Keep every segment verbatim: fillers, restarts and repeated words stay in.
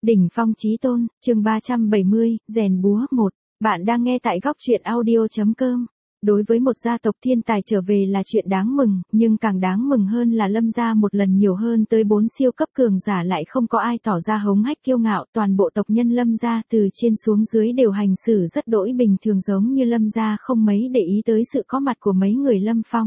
Đỉnh phong chí tôn, chương ba trăm bảy mươi, rèn búa một. Bạn đang nghe tại góc truyện audio.com. Đối với một gia tộc thiên tài trở về là chuyện đáng mừng, nhưng càng đáng mừng hơn là Lâm gia một lần nhiều hơn tới bốn siêu cấp cường giả lại không có ai tỏ ra hống hách kiêu ngạo. Toàn bộ tộc nhân Lâm gia từ trên xuống dưới đều hành xử rất đỗi bình thường, giống như Lâm gia không mấy để ý tới sự có mặt của mấy người Lâm Phong.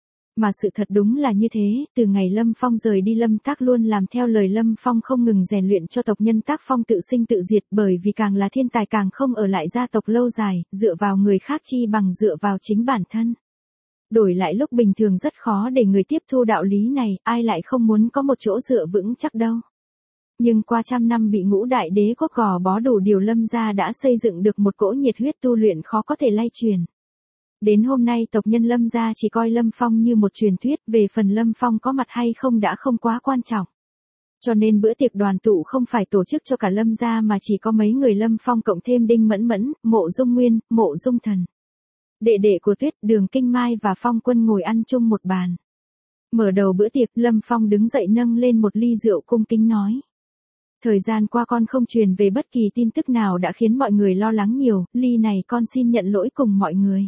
Mà sự thật đúng là như thế, từ ngày Lâm Phong rời đi Lâm Tác luôn làm theo lời Lâm Phong, không ngừng rèn luyện cho tộc nhân Tác Phong tự sinh tự diệt, bởi vì càng là thiên tài càng không ở lại gia tộc lâu dài, dựa vào người khác chi bằng dựa vào chính bản thân. Đổi lại lúc bình thường rất khó để người tiếp thu đạo lý này, ai lại không muốn có một chỗ dựa vững chắc đâu. Nhưng qua trăm năm bị ngũ đại đế quốc gò bó đủ điều, Lâm gia đã xây dựng được một cỗ nhiệt huyết tu luyện khó có thể lay truyền. Đến hôm nay tộc nhân Lâm gia chỉ coi Lâm Phong như một truyền thuyết, về phần Lâm Phong có mặt hay không đã không quá quan trọng. Cho nên bữa tiệc đoàn tụ không phải tổ chức cho cả Lâm gia mà chỉ có mấy người Lâm Phong cộng thêm Đinh Mẫn Mẫn, Mộ Dung Nguyên, Mộ Dung Thần, đệ đệ của Tuyết, Đường Kinh Mai và Phong Quân ngồi ăn chung một bàn. Mở đầu bữa tiệc, Lâm Phong đứng dậy nâng lên một ly rượu cung kính nói: Thời gian qua con không truyền về bất kỳ tin tức nào đã khiến mọi người lo lắng nhiều, ly này con xin nhận lỗi cùng mọi người.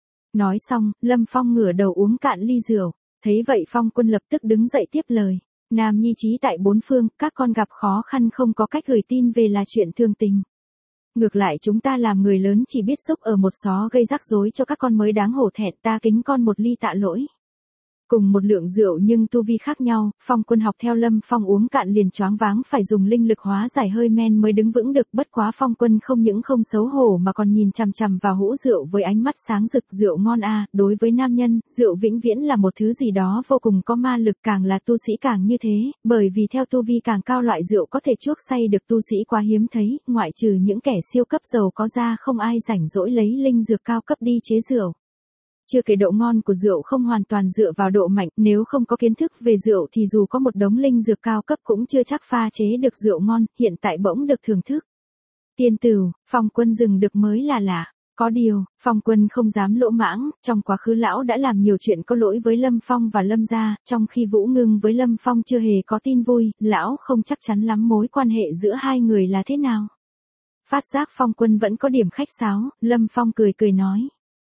Nói xong, Lâm Phong ngửa đầu uống cạn ly rượu. Thấy vậy Phong Quân lập tức đứng dậy tiếp lời: Nam nhi trí tại bốn phương, các con gặp khó khăn không có cách gửi tin về là chuyện thường tình. Ngược lại chúng ta làm người lớn chỉ biết xúc ở một xó gây rắc rối cho các con mới đáng hổ thẹn, ta kính con một ly tạ lỗi. Cùng một lượng rượu nhưng tu vi khác nhau, Phong Quân học theo Lâm Phong uống cạn liền choáng váng, phải dùng linh lực hóa giải hơi men mới đứng vững được. Bất quá Phong Quân không những không xấu hổ mà còn nhìn chằm chằm vào hũ rượu với ánh mắt sáng rực. Rượu ngon a, à, đối với nam nhân, rượu vĩnh viễn là một thứ gì đó vô cùng có ma lực, càng là tu sĩ càng như thế, bởi vì theo tu vi càng cao loại rượu có thể chuốc say được tu sĩ quá hiếm thấy, ngoại trừ những kẻ siêu cấp giàu có ra không ai rảnh rỗi lấy linh dược cao cấp đi chế rượu. Chưa kể độ ngon của rượu không hoàn toàn dựa vào độ mạnh, nếu không có kiến thức về rượu thì dù có một đống linh dược cao cấp cũng chưa chắc pha chế được rượu ngon, hiện tại bỗng được thưởng thức. Tiên tửu, Phong Quân dừng được mới là lạ. Có điều, Phong Quân không dám lỗ mãng, trong quá khứ lão đã làm nhiều chuyện có lỗi với Lâm Phong và Lâm gia, trong khi Vũ Ngưng với Lâm Phong chưa hề có tin vui, lão không chắc chắn lắm mối quan hệ giữa hai người là thế nào. Phát giác Phong Quân vẫn có điểm khách sáo, Lâm Phong cười cười nói: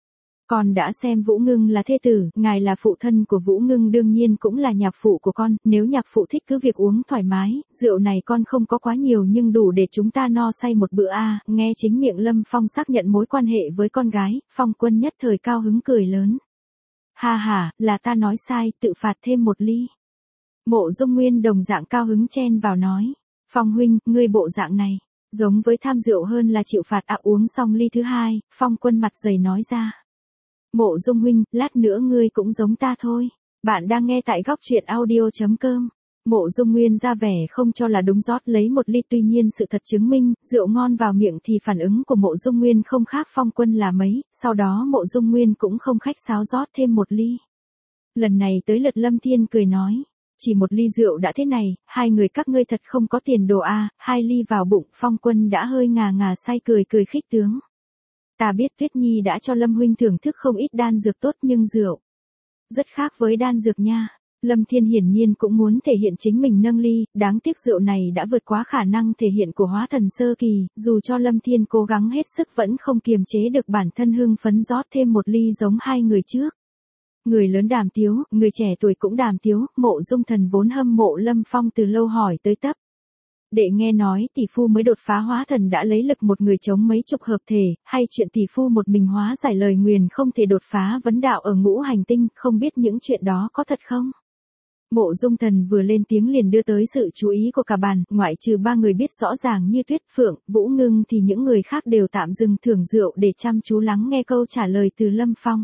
Con đã xem Vũ Ngưng là thê tử, ngài là phụ thân của Vũ Ngưng đương nhiên cũng là nhạc phụ của con, nếu nhạc phụ thích cứ việc uống thoải mái, rượu này con không có quá nhiều nhưng đủ để chúng ta no say một bữa a. À. Nghe chính miệng Lâm Phong xác nhận mối quan hệ với con gái, Phong Quân nhất thời cao hứng cười lớn: Ha ha, là ta nói sai, tự phạt thêm một ly. Mộ Dung Nguyên đồng dạng cao hứng chen vào nói: Phong huynh, ngươi bộ dạng này giống với tham rượu hơn là chịu phạt. À, uống xong ly thứ hai, Phong Quân mặt dày nói ra: Mộ Dung huynh, lát nữa ngươi cũng giống ta thôi. Bạn đang nghe tại góc truyện audio.com. Mộ Dung Nguyên ra vẻ không cho là đúng rót lấy một ly, tuy nhiên sự thật chứng minh, rượu ngon vào miệng thì phản ứng của Mộ Dung Nguyên không khác Phong Quân là mấy, sau đó Mộ Dung Nguyên cũng không khách sáo rót thêm một ly. Lần này tới lượt Lâm Thiên cười nói: Chỉ một ly rượu đã thế này, hai người các ngươi thật không có tiền đồ a. À. Hai ly vào bụng, Phong Quân đã hơi ngà ngà say cười cười khích tướng: Ta biết Tuyết Nhi đã cho Lâm huynh thưởng thức không ít đan dược tốt nhưng rượu rất khác với đan dược nha. Lâm Thiên hiển nhiên cũng muốn thể hiện chính mình nâng ly, đáng tiếc rượu này đã vượt quá khả năng thể hiện của hóa thần sơ kỳ, dù cho Lâm Thiên cố gắng hết sức vẫn không kiềm chế được bản thân hưng phấn rót thêm một ly giống hai người trước. Người lớn đàm tiếu, người trẻ tuổi cũng đàm tiếu. Mộ Dung Thần vốn hâm mộ Lâm Phong từ lâu hỏi tới tấp: Đệ nghe nói tỷ phu mới đột phá hóa thần đã lấy lực một người chống mấy chục hợp thể, hay chuyện tỷ phu một mình hóa giải lời nguyền không thể đột phá vấn đạo ở ngũ hành tinh, không biết những chuyện đó có thật không? Mộ Dung Thần vừa lên tiếng liền đưa tới sự chú ý của cả bàn, ngoại trừ ba người biết rõ ràng như Tuyết Phượng, Vũ Ngưng thì những người khác đều tạm dừng thưởng rượu để chăm chú lắng nghe câu trả lời từ Lâm Phong.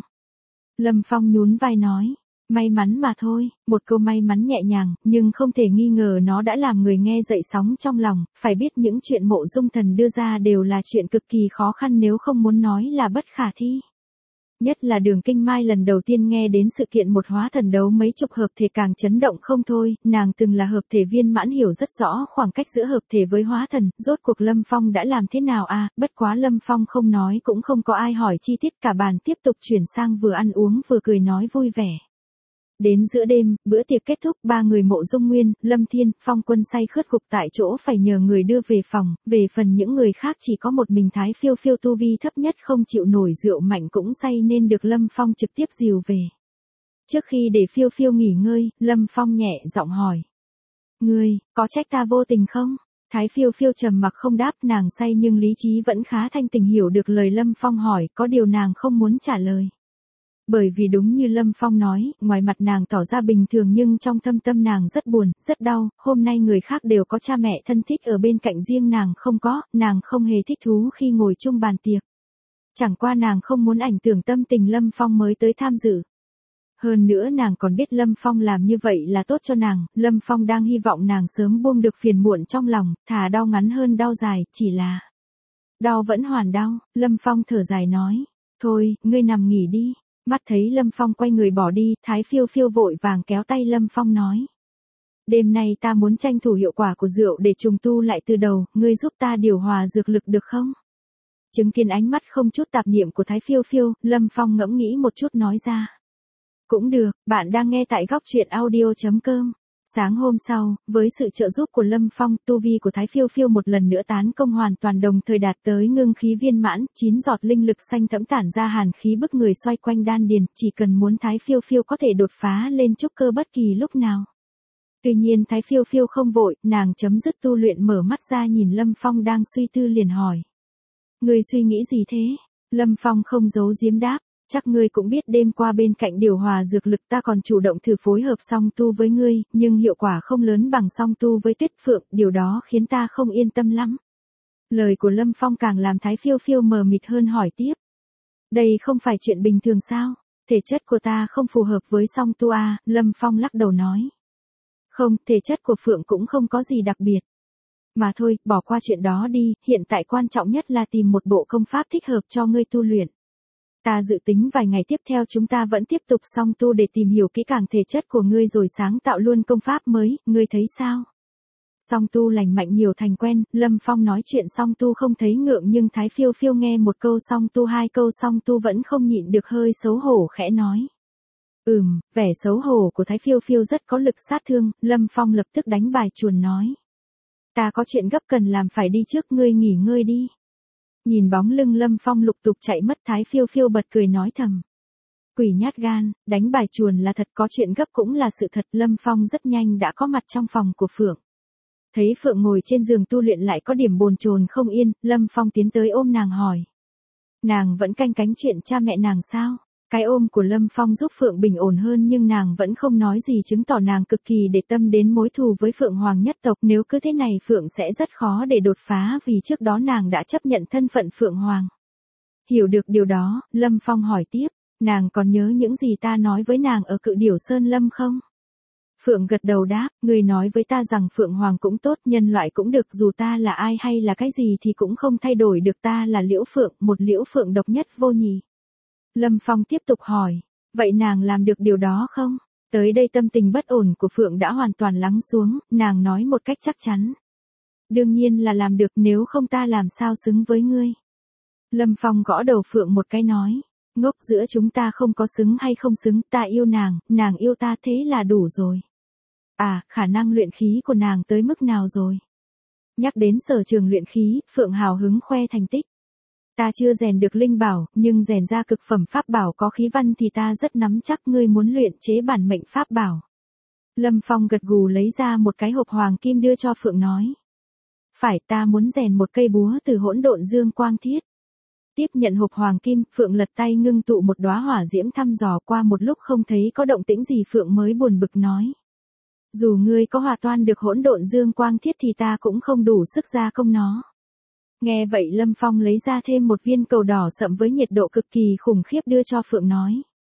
Lâm Phong nhún vai nói: May mắn mà thôi, một câu may mắn nhẹ nhàng, nhưng không thể nghi ngờ nó đã làm người nghe dậy sóng trong lòng, phải biết những chuyện Mộ Dung Thần đưa ra đều là chuyện cực kỳ khó khăn, nếu không muốn nói là bất khả thi. Nhất là Đường Kinh Mai lần đầu tiên nghe đến sự kiện một hóa thần đấu mấy chục hợp thể càng chấn động không thôi, nàng từng là hợp thể viên mãn hiểu rất rõ khoảng cách giữa hợp thể với hóa thần, rốt cuộc Lâm Phong đã làm thế nào à, bất quá Lâm Phong không nói cũng không có ai hỏi chi tiết, cả bàn tiếp tục chuyển sang vừa ăn uống vừa cười nói vui vẻ. Đến giữa đêm, bữa tiệc kết thúc, ba người Mộ Dung Nguyên, Lâm Thiên, Phong Quân say khướt gục tại chỗ phải nhờ người đưa về phòng, về phần những người khác chỉ có một mình Thái Phiêu Phiêu tu vi thấp nhất không chịu nổi rượu mạnh cũng say nên được Lâm Phong trực tiếp dìu về. Trước khi để Phiêu Phiêu nghỉ ngơi, Lâm Phong nhẹ giọng hỏi. Ngươi, có trách ta vô tình không? Thái Phiêu Phiêu trầm mặc không đáp, nàng say nhưng lý trí vẫn khá thanh tỉnh, hiểu được lời Lâm Phong hỏi, có điều nàng không muốn trả lời. Bởi vì đúng như Lâm Phong nói, ngoài mặt nàng tỏ ra bình thường nhưng trong thâm tâm nàng rất buồn, rất đau, hôm nay người khác đều có cha mẹ thân thích ở bên cạnh, riêng nàng không có, nàng không hề thích thú khi ngồi chung bàn tiệc. Chẳng qua nàng không muốn ảnh hưởng tâm tình Lâm Phong mới tới tham dự. Hơn nữa nàng còn biết Lâm Phong làm như vậy là tốt cho nàng, Lâm Phong đang hy vọng nàng sớm buông được phiền muộn trong lòng, thà đau ngắn hơn đau dài, chỉ là đau vẫn hoàn đau. Lâm Phong thở dài nói, thôi, ngươi nằm nghỉ đi. Mắt thấy Lâm Phong quay người bỏ đi, Thái Phiêu Phiêu vội vàng kéo tay Lâm Phong nói. Đêm nay ta muốn tranh thủ hiệu quả của rượu để trùng tu lại từ đầu, ngươi giúp ta điều hòa dược lực được không? Chứng kiến ánh mắt không chút tạp niệm của Thái Phiêu Phiêu, Lâm Phong ngẫm nghĩ một chút nói ra. Cũng được, bạn đang nghe tại góc truyện audio chấm com. Sáng hôm sau, với sự trợ giúp của Lâm Phong, tu vi của Thái Phiêu Phiêu một lần nữa tán công hoàn toàn, đồng thời đạt tới ngưng khí viên mãn, chín giọt linh lực xanh thẫm tản ra hàn khí bức người xoay quanh đan điền, chỉ cần muốn Thái Phiêu Phiêu có thể đột phá lên trúc cơ bất kỳ lúc nào. Tuy nhiên Thái Phiêu Phiêu không vội, nàng chấm dứt tu luyện mở mắt ra nhìn Lâm Phong đang suy tư liền hỏi. Ngươi suy nghĩ gì thế? Lâm Phong không giấu giếm đáp. Chắc ngươi cũng biết đêm qua bên cạnh điều hòa dược lực ta còn chủ động thử phối hợp song tu với ngươi, nhưng hiệu quả không lớn bằng song tu với Tuyết Phượng, điều đó khiến ta không yên tâm lắm. Lời của Lâm Phong càng làm Thái Phiêu Phiêu mờ mịt hơn, hỏi tiếp. Đây không phải chuyện bình thường sao? Thể chất của ta không phù hợp với song tu à? Lâm Phong lắc đầu nói. Không, thể chất của Phượng cũng không có gì đặc biệt. Mà thôi, bỏ qua chuyện đó đi, hiện tại quan trọng nhất là tìm một bộ công pháp thích hợp cho ngươi tu luyện. Ta dự tính vài ngày tiếp theo chúng ta vẫn tiếp tục song tu để tìm hiểu kỹ càng thể chất của ngươi rồi sáng tạo luôn công pháp mới, ngươi thấy sao? Song tu lành mạnh nhiều thành quen, Lâm Phong nói chuyện song tu không thấy ngượng, nhưng Thái Phiêu Phiêu nghe một câu song tu hai câu song tu vẫn không nhịn được hơi xấu hổ khẽ nói. Ừm, vẻ xấu hổ của Thái Phiêu Phiêu rất có lực sát thương, Lâm Phong lập tức đánh bài chuồn nói. Ta có chuyện gấp cần làm phải đi trước, ngươi nghỉ ngơi đi. Nhìn bóng lưng Lâm Phong lục tục chạy mất, Thái Phiêu Phiêu bật cười nói thầm. Quỷ nhát gan, đánh bài chuồn là thật, có chuyện gấp cũng là sự thật. Lâm Phong rất nhanh đã có mặt trong phòng của Phượng. Thấy Phượng ngồi trên giường tu luyện lại có điểm bồn chồn không yên, Lâm Phong tiến tới ôm nàng hỏi. Nàng vẫn canh cánh chuyện cha mẹ nàng sao? Cái ôm của Lâm Phong giúp Phượng bình ổn hơn, nhưng nàng vẫn không nói gì, chứng tỏ nàng cực kỳ để tâm đến mối thù với Phượng Hoàng nhất tộc. Nếu cứ thế này Phượng sẽ rất khó để đột phá, vì trước đó nàng đã chấp nhận thân phận Phượng Hoàng. Hiểu được điều đó, Lâm Phong hỏi tiếp, nàng còn nhớ những gì ta nói với nàng ở Cự Điểu Sơn Lâm không? Phượng gật đầu đáp, người nói với ta rằng Phượng Hoàng cũng tốt, nhân loại cũng được, dù ta là ai hay là cái gì thì cũng không thay đổi được ta là Liễu Phượng, một Liễu Phượng độc nhất vô nhị. Lâm Phong tiếp tục hỏi, vậy nàng làm được điều đó không? Tới đây tâm tình bất ổn của Phượng đã hoàn toàn lắng xuống, nàng nói một cách chắc chắn. Đương nhiên là làm được, nếu không ta làm sao xứng với ngươi. Lâm Phong gõ đầu Phượng một cái nói, ngốc, giữa chúng ta không có xứng hay không xứng, ta yêu nàng, nàng yêu ta, thế là đủ rồi. À, khả năng luyện khí của nàng tới mức nào rồi? Nhắc đến sở trường luyện khí, Phượng hào hứng khoe thành tích. Ta chưa rèn được linh bảo, nhưng rèn ra cực phẩm pháp bảo có khí văn thì ta rất nắm chắc. Ngươi muốn luyện chế bản mệnh pháp bảo. Lâm Phong gật gù lấy ra một cái hộp hoàng kim đưa cho Phượng nói. Phải, ta muốn rèn một cây búa từ hỗn độn dương quang thiết. Tiếp nhận hộp hoàng kim, Phượng lật tay ngưng tụ một đóa hỏa diễm, thăm dò qua một lúc không thấy có động tĩnh gì, Phượng mới buồn bực nói. Dù ngươi có hòa toan được hỗn độn dương quang thiết thì ta cũng không đủ sức gia công nó. Nghe vậy Lâm Phong lấy ra thêm một viên cầu đỏ sậm với nhiệt độ cực kỳ khủng khiếp đưa cho Phượng nói.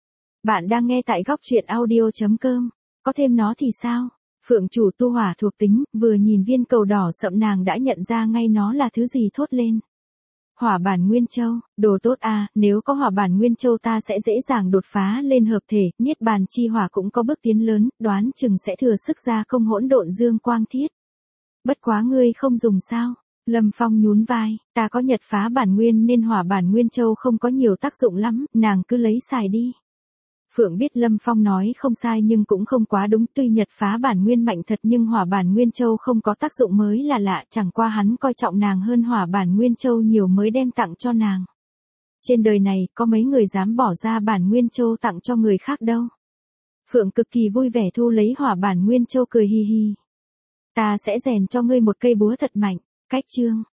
Bạn đang nghe tại góc truyện audio chấm com, có thêm nó thì sao? Phượng chủ tu hỏa thuộc tính, vừa nhìn viên cầu đỏ sậm nàng đã nhận ra ngay nó là thứ gì, thốt lên. Hỏa bản Nguyên Châu, đồ tốt à, nếu có hỏa bản Nguyên Châu ta sẽ dễ dàng đột phá lên hợp thể, niết bàn chi hỏa cũng có bước tiến lớn, đoán chừng sẽ thừa sức gia công hỗn độn dương quang thiết. Bất quá ngươi không dùng sao? Lâm Phong nhún vai, ta có nhật phá bản nguyên nên hỏa bản Nguyên Châu không có nhiều tác dụng lắm, nàng cứ lấy xài đi. Phượng biết Lâm Phong nói không sai nhưng cũng không quá đúng, tuy Nhật phá bản nguyên mạnh thật nhưng hỏa bản nguyên châu không có tác dụng mới là lạ, chẳng qua hắn coi trọng nàng hơn hỏa bản nguyên châu nhiều mới đem tặng cho nàng. Trên đời này có mấy người dám bỏ ra bản nguyên châu tặng cho người khác đâu. Phượng cực kỳ vui vẻ thu lấy hỏa bản nguyên châu cười hi hi. Ta sẽ rèn cho ngươi một cây búa thật mạnh, cách chương.